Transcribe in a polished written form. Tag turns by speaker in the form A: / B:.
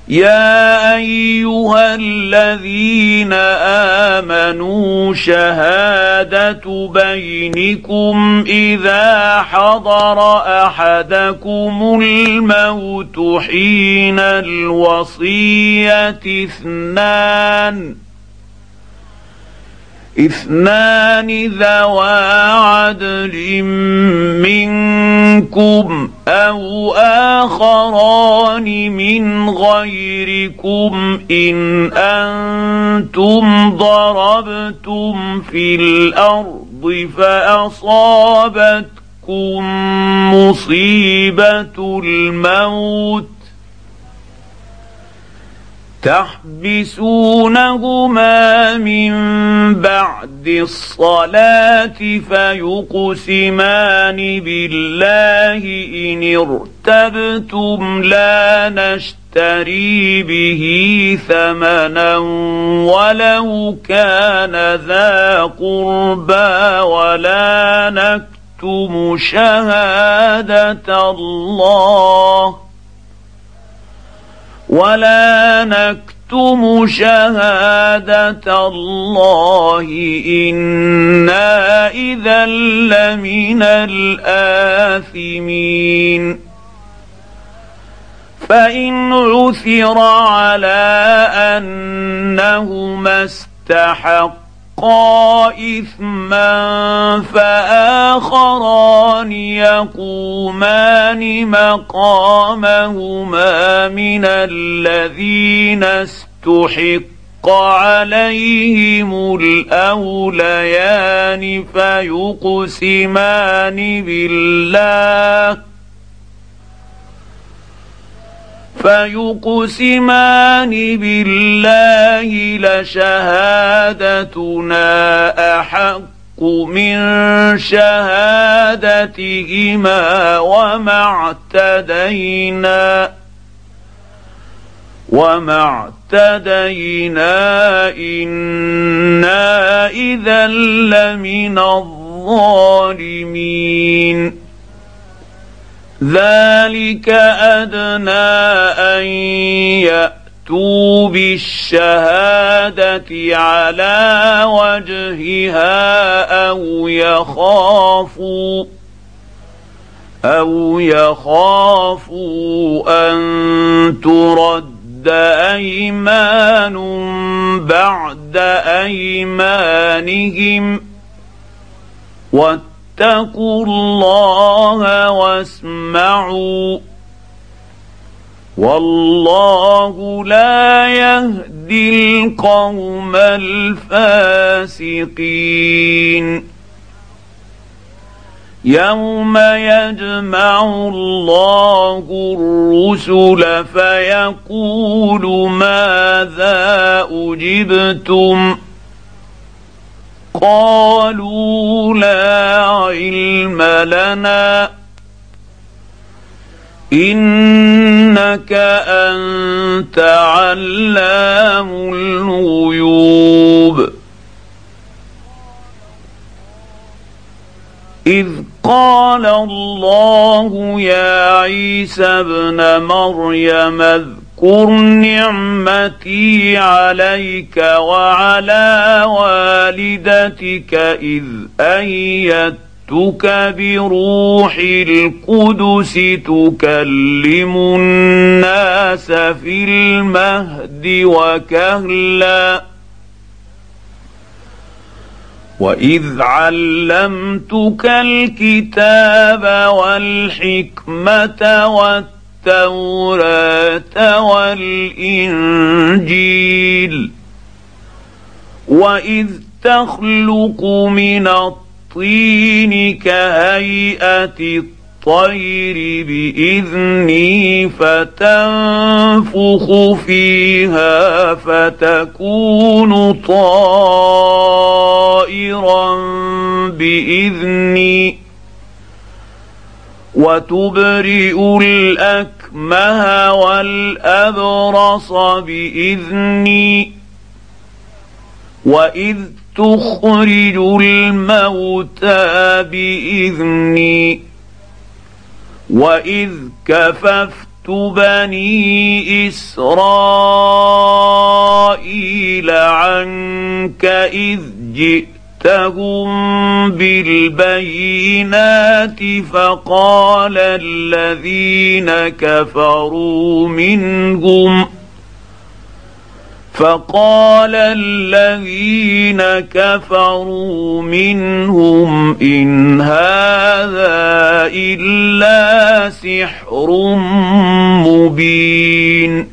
A: يا ايها الذين امنوا شهاده بينكم اذا حضر احدكم الموت حين الوصيه اثنان ذوا عدل منكم او اخران من غيركم ان انتم ضربتم في الارض فاصابتكم مصيبه الموت تحبسونهما من بعد الصلاة فيقسمان بالله إن ارتبتم لا نشتري به ثمنا ولو كان ذا قربى ولا نكتم شهادة الله إنا إذا لمن الآثمين فإن عثر على أنهما استحقا إثما فآخران يقومان مقامهما من الذين استحق عليهم الأوليان فيقسمان بالله لشهادتنا أحق من شهادتهما وما اعتدينا إنا إذا لمن الظالمين ذلك أدنى أن يأتوا بالشهادة على وجهها أو يخافوا أن ترد أيمان بعد أيمانهم واتقوا الله واسمعوا والله لا يهدي القوم الفاسقين يوم يجمع الله الرسل فيقول ماذا أجبتم قالوا لا علم لنا إنك أنت علام الغيوب إذ قال الله يا عيسى ابن مريم اذكر نعمتي عليك وعلى والدتك إذ أيدتك بروح القدس تكلم الناس في المهد وكهلا وإذ علمتك الكتاب والحكمة والتوراة والإنجيل وإذ تخلق من الطين كهيئة الطير بإذني فتنفخ فيها فتكون طائرا بإذني وتبرئ الأكمه والأبرص بإذني وإذ تخرج الموتى بإذني وإذ كففت بني إسرائيل عنك إذ جئتهم بالبينات فقال الذين كفروا منهم إن هذا إلا سحر مبين.